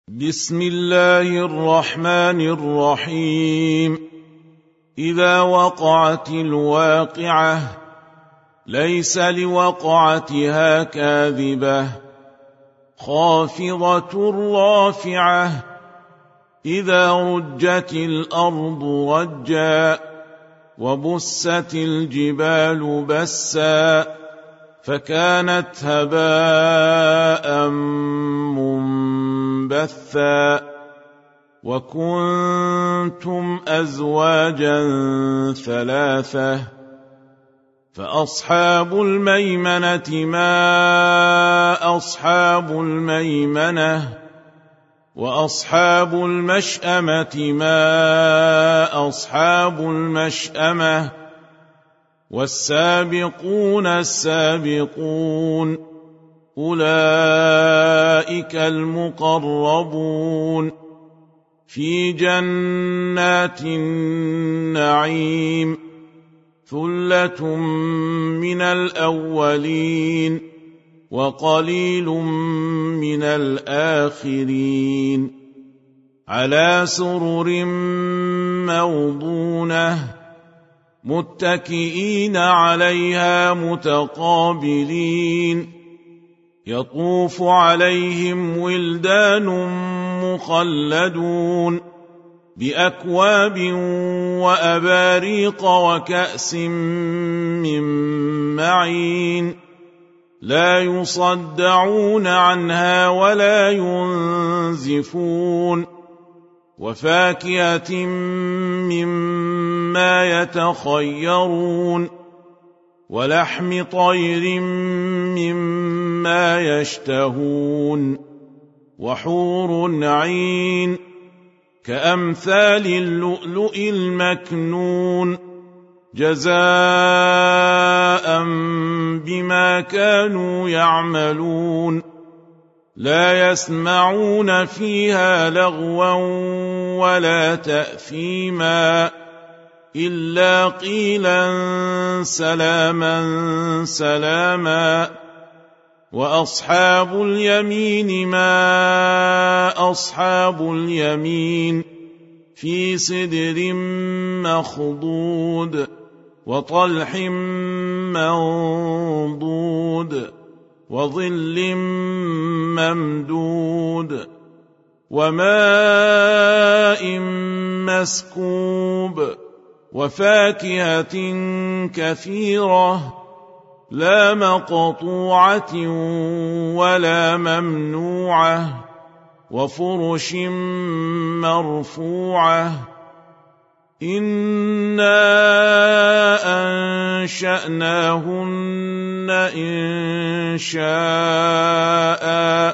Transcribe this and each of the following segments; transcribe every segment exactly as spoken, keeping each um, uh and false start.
بسم الله الرحمن الرحيم. إذا وقعت الواقعة ليس لوقعتها كاذبة خافضة رافعة إذا رجت الأرض رجا وبست الجبال بسا فكانت هباء منبثا وكنتم أزواجا ثلاثة فأصحاب الميمنة ما أصحاب الميمنة وأصحاب المشأمة ما أصحاب المشأمة والسابقون السابقون أولئك المقربون في جنات النعيم ثلة من الأولين وقليل من الآخرين على سرر موضونة متكئين عليها متقابلين يطوف عليهم ولدان مخلدون بأكواب وأباريق وكأس من معين لا يصدعون عنها ولا ينزفون وفاكهة مما يتخيرون ولحم طير مما يشتهون وحور عين كأمثال اللؤلؤ المكنون جزاء بما كانوا يعملون لا يسمعون فيها لغوا ولا تأثيما إلا قيلا سلاما سلاما وأصحاب اليمين ما أصحاب اليمين في سدر مخضود وطلح منضود وظل ممدود وماء مسكوب وفاكهة كثيرة لا مقطوعة ولا ممنوعة وفرش مرفوعة إنا أنشأناهن إنشاء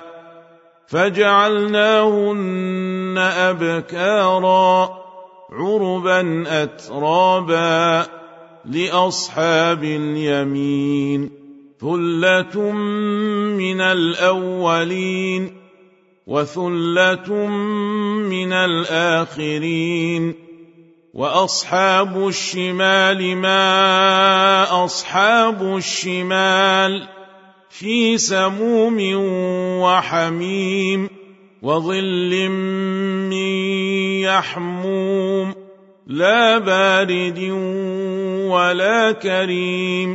فجعلناهن أبكارا عربا أترابا لأصحاب اليمين ثلة من الأولين وثلة من الآخرين وأصحاب الشمال ما أصحاب الشمال في سموم وحميم وظل من يحموم لا بارد ولا كريم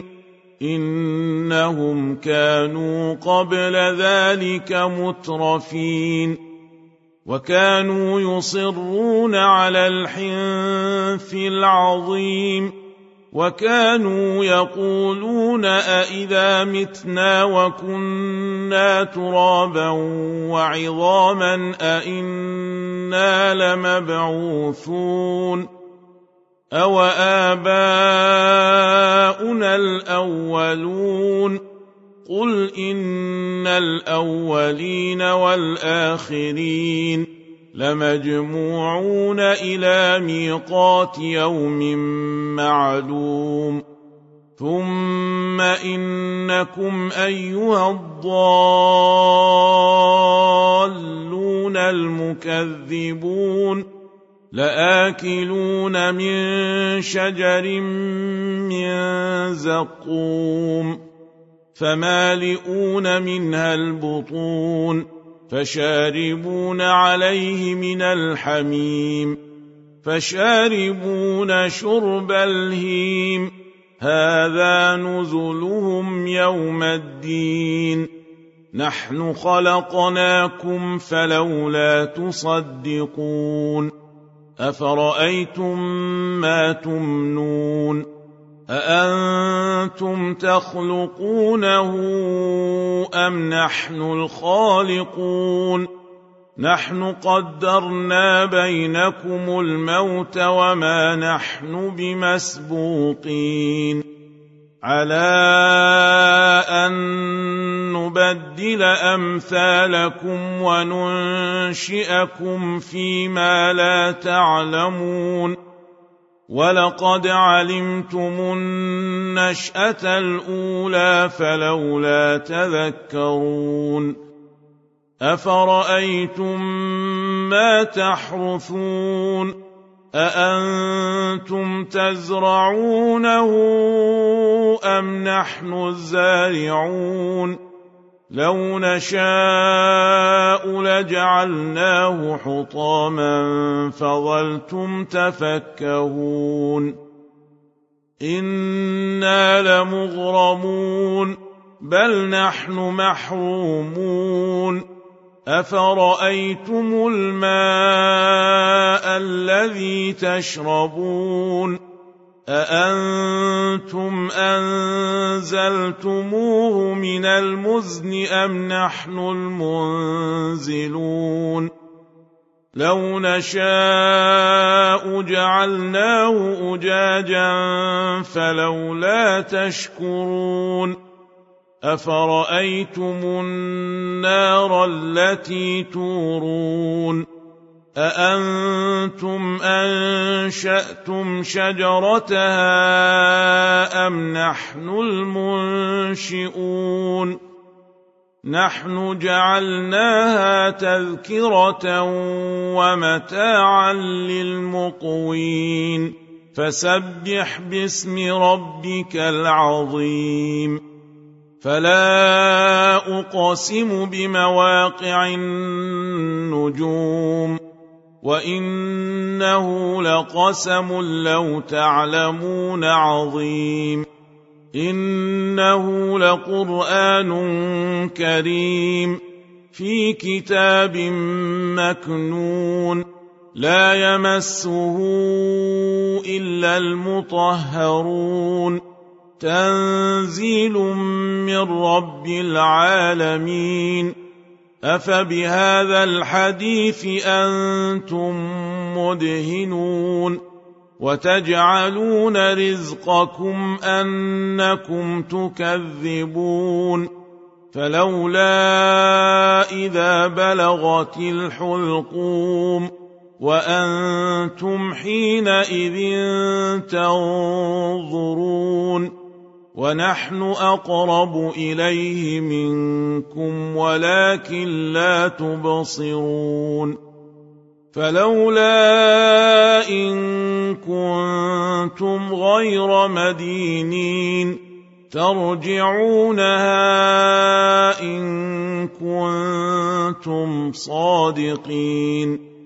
إنهم كانوا قبل ذلك مترفين وكانوا يصرون على الحنث العظيم وكانوا يقولون أئذا متنا وكنا ترابا وعظاما أئنا لمبعوثون أو آباؤنا الأولون قل إن الأولين والآخرين لمجموعون إلى ميقات يوم معلوم ثم إنكم أيها الضالون المكذبون لآكلون من شجر من زقوم فمالئون منها البطون فشاربون عليه من الحميم فشاربون شرب الهيم هذا نزلهم يوم الدين نحن خلقناكم فلولا تصدقون أفرأيتم ما تمنون أأنتم تخلقونه أم نحن الخالقون نحن قدرنا بينكم الموت وما نحن بمسبوقين على أن نبدل أمثالكم وننشئكم فيما لا تعلمون ولقد علمتم النشأة الأولى فلولا تذكرون أفرأيتم ما تحرثون أأنتم تزرعونه أم نحن الزارعون لو نشاء لجعلناه حطاما فظلتم تفكهون إنا لمغرمون بل نحن محرومون أفرأيتم الماء الذي تشربون أأنتم أنزلتموه من المزن أم نحن المنزلون لو نشاء جعلناه أجاجا فلولا تشكرون أفرأيتم النار التي تورون أأنتم أنشأتم شجرتها أم نحن المنشئون نحن جعلناها تذكرة ومتاعا للمقوين فسبح باسم ربك العظيم فلا أقسم بمواقع النجوم وإنه لقسم لو تعلمون عظيم إنه لقرآن كريم في كتاب مكنون لا يمسه إلا المطهرون تنزيل من رب العالمين أفبهذا الحديث أنتم مدهنون وتجعلون رزقكم أنكم تكذبون فلولا إذا بلغت الحلقوم وأنتم حينئذ تنظرون ونحن أقرب إليه منكم ولكن لا تبصرون فلولا إن كنتم غير مدينين ترجعونها إن كنتم صادقين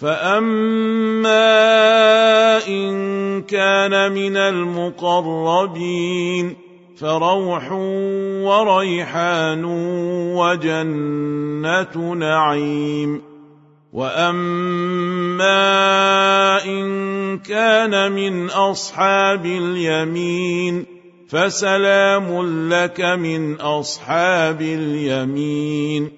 فأما إن كان من المقربين فروح وريحان وجنة نعيم وأما إن كان من أصحاب اليمين فسلام لك من أصحاب اليمين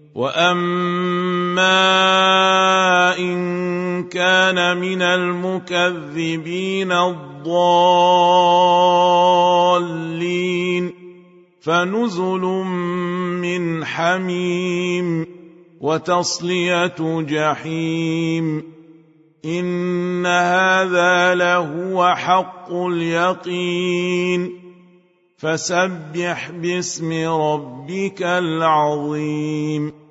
وأما إن كان من المكذبين الضالين فنزل من حميم وتصلية جحيم إن هذا لهو حق اليقين فسبح باسم ربك العظيم